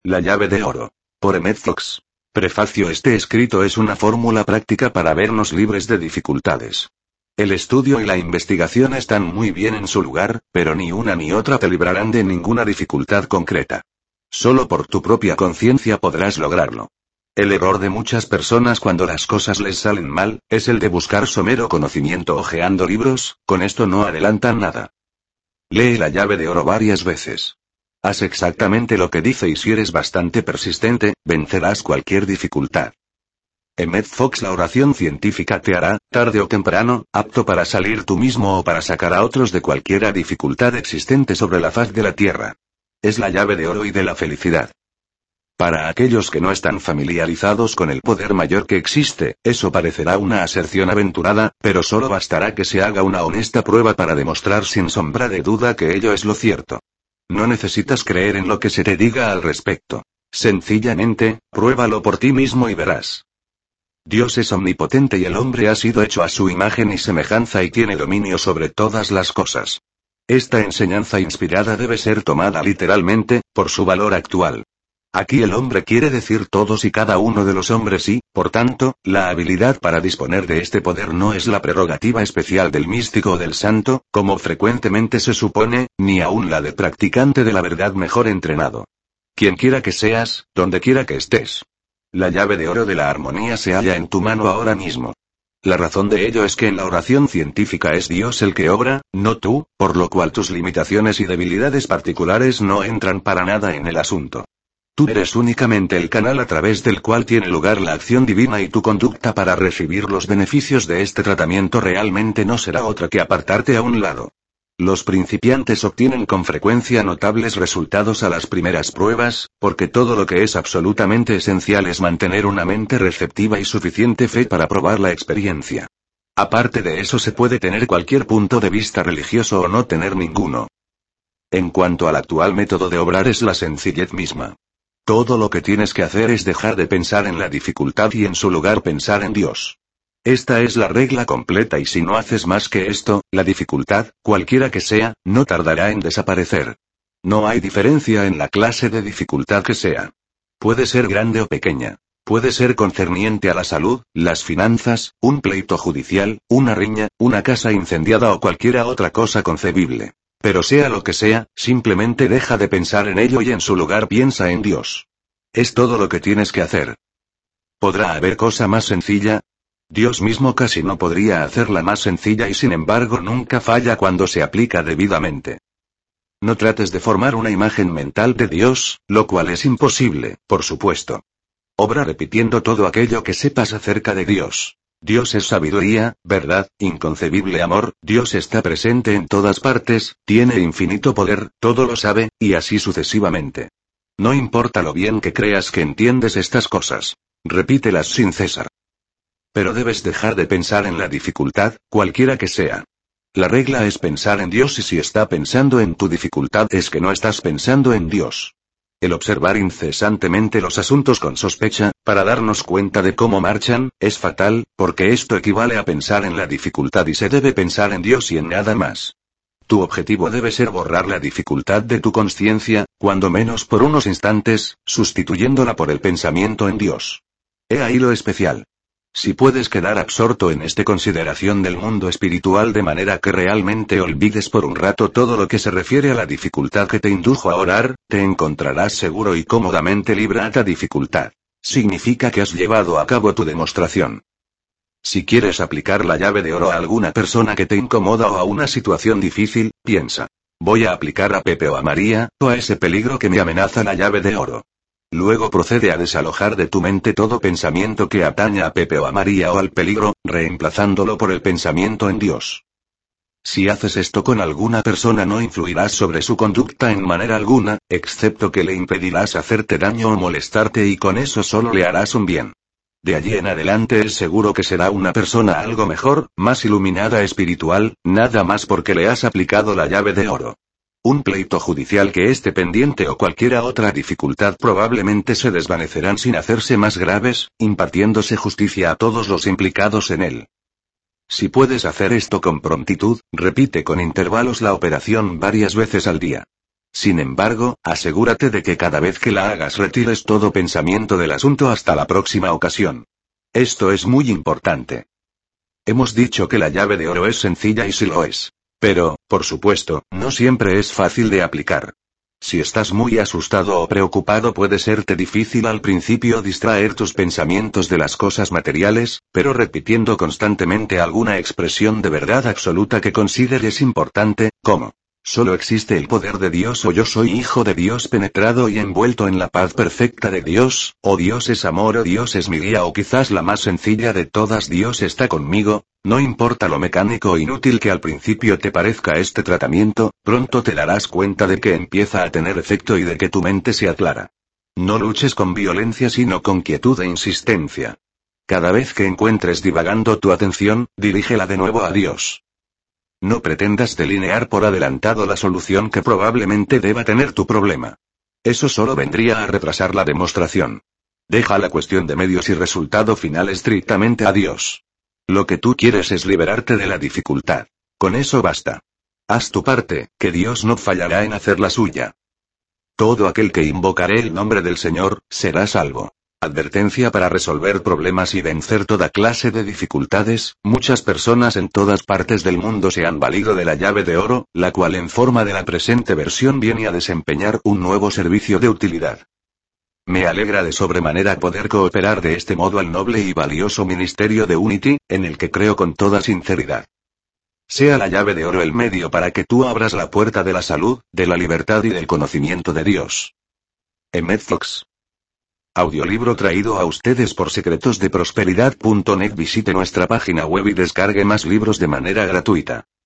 La llave de oro. Por Emmett Fox. Prefacio. Este escrito es una fórmula práctica para vernos libres de dificultades. El estudio y la investigación están muy bien en su lugar, pero ni una ni otra te librarán de ninguna dificultad concreta. Solo por tu propia conciencia podrás lograrlo. El error de muchas personas cuando las cosas les salen mal, es el de buscar somero conocimiento hojeando libros. Con esto no adelantan nada. Lee La llave de oro varias veces. Haz exactamente lo que dice y si eres bastante persistente, vencerás cualquier dificultad. Emmett Fox. La oración científica te hará, tarde o temprano, apto para salir tú mismo o para sacar a otros de cualquiera dificultad existente sobre la faz de la tierra. Es la llave de oro y de la felicidad. Para aquellos que no están familiarizados con el poder mayor que existe, eso parecerá una aserción aventurada, pero solo bastará que se haga una honesta prueba para demostrar sin sombra de duda que ello es lo cierto. No necesitas creer en lo que se te diga al respecto. Sencillamente, pruébalo por ti mismo y verás. Dios es omnipotente y el hombre ha sido hecho a su imagen y semejanza y tiene dominio sobre todas las cosas. Esta enseñanza inspirada debe ser tomada literalmente, por su valor actual. Aquí el hombre quiere decir todos y cada uno de los hombres y, por tanto, la habilidad para disponer de este poder no es la prerrogativa especial del místico o del santo, como frecuentemente se supone, ni aún la de practicante de la verdad mejor entrenado. Quien quiera que seas, donde quiera que estés. La llave de oro de la armonía se halla en tu mano ahora mismo. La razón de ello es que en la oración científica es Dios el que obra, no tú, por lo cual tus limitaciones y debilidades particulares no entran para nada en el asunto. Tú eres únicamente el canal a través del cual tiene lugar la acción divina y tu conducta para recibir los beneficios de este tratamiento realmente no será otra que apartarte a un lado. Los principiantes obtienen con frecuencia notables resultados a las primeras pruebas, porque todo lo que es absolutamente esencial es mantener una mente receptiva y suficiente fe para probar la experiencia. Aparte de eso se puede tener cualquier punto de vista religioso o no tener ninguno. En cuanto al actual método de obrar es la sencillez misma. Todo lo que tienes que hacer es dejar de pensar en la dificultad y en su lugar pensar en Dios. Esta es la regla completa y si no haces más que esto, la dificultad, cualquiera que sea, no tardará en desaparecer. No hay diferencia en la clase de dificultad que sea. Puede ser grande o pequeña. Puede ser concerniente a la salud, las finanzas, un pleito judicial, una riña, una casa incendiada o cualquiera otra cosa concebible. Pero sea lo que sea, simplemente deja de pensar en ello y en su lugar piensa en Dios. Es todo lo que tienes que hacer. ¿Podrá haber cosa más sencilla? Dios mismo casi no podría hacerla más sencilla y sin embargo nunca falla cuando se aplica debidamente. No trates de formar una imagen mental de Dios, lo cual es imposible, por supuesto. Obra repitiendo todo aquello que sepas acerca de Dios. Dios es sabiduría, verdad, inconcebible amor, Dios está presente en todas partes, tiene infinito poder, todo lo sabe, y así sucesivamente. No importa lo bien que creas que entiendes estas cosas. Repítelas sin cesar. Pero debes dejar de pensar en la dificultad, cualquiera que sea. La regla es pensar en Dios y si está pensando en tu dificultad es que no estás pensando en Dios. El observar incesantemente los asuntos con sospecha, para darnos cuenta de cómo marchan, es fatal, porque esto equivale a pensar en la dificultad y se debe pensar en Dios y en nada más. Tu objetivo debe ser borrar la dificultad de tu consciencia, cuando menos por unos instantes, sustituyéndola por el pensamiento en Dios. He ahí lo especial. Si puedes quedar absorto en esta consideración del mundo espiritual de manera que realmente olvides por un rato todo lo que se refiere a la dificultad que te indujo a orar, te encontrarás seguro y cómodamente libre de esta dificultad. Significa que has llevado a cabo tu demostración. Si quieres aplicar la llave de oro a alguna persona que te incomoda o a una situación difícil, piensa. Voy a aplicar a Pepe o a María, o a ese peligro que me amenaza la llave de oro. Luego procede a desalojar de tu mente todo pensamiento que ataña a Pepe o a María o al peligro, reemplazándolo por el pensamiento en Dios. Si haces esto con alguna persona no influirás sobre su conducta en manera alguna, excepto que le impedirás hacerte daño o molestarte y con eso solo le harás un bien. De allí en adelante es seguro que será una persona algo mejor, más iluminada espiritual, nada más porque le has aplicado la llave de oro. Un pleito judicial que esté pendiente o cualquiera otra dificultad probablemente se desvanecerán sin hacerse más graves, impartiéndose justicia a todos los implicados en él. Si puedes hacer esto con prontitud, repite con intervalos la operación varias veces al día. Sin embargo, asegúrate de que cada vez que la hagas retires todo pensamiento del asunto hasta la próxima ocasión. Esto es muy importante. Hemos dicho que la llave de oro es sencilla y sí lo es. Pero, por supuesto, no siempre es fácil de aplicar. Si estás muy asustado o preocupado puede serte difícil al principio distraer tus pensamientos de las cosas materiales, pero repitiendo constantemente alguna expresión de verdad absoluta que consideres importante, como solo existe el poder de Dios o yo soy hijo de Dios penetrado y envuelto en la paz perfecta de Dios, o Dios es amor o Dios es mi guía o quizás la más sencilla de todas Dios está conmigo, no importa lo mecánico o inútil que al principio te parezca este tratamiento, pronto te darás cuenta de que empieza a tener efecto y de que tu mente se aclara. No luches con violencia sino con quietud e insistencia. Cada vez que encuentres divagando tu atención, dirígela de nuevo a Dios. No pretendas delinear por adelantado la solución que probablemente deba tener tu problema. Eso solo vendría a retrasar la demostración. Deja la cuestión de medios y resultado final estrictamente a Dios. Lo que tú quieres es liberarte de la dificultad. Con eso basta. Haz tu parte, que Dios no fallará en hacer la suya. Todo aquel que invocaré el nombre del Señor, será salvo. Advertencia para resolver problemas y vencer toda clase de dificultades, muchas personas en todas partes del mundo se han valido de la llave de oro, la cual en forma de la presente versión viene a desempeñar un nuevo servicio de utilidad. Me alegra de sobremanera poder cooperar de este modo al noble y valioso ministerio de Unity, en el que creo con toda sinceridad. Sea la llave de oro el medio para que tú abras la puerta de la salud, de la libertad y del conocimiento de Dios. Emmett Fox. Audiolibro traído a ustedes por secretosdeprosperidad.net. Visite nuestra página web y descargue más libros de manera gratuita.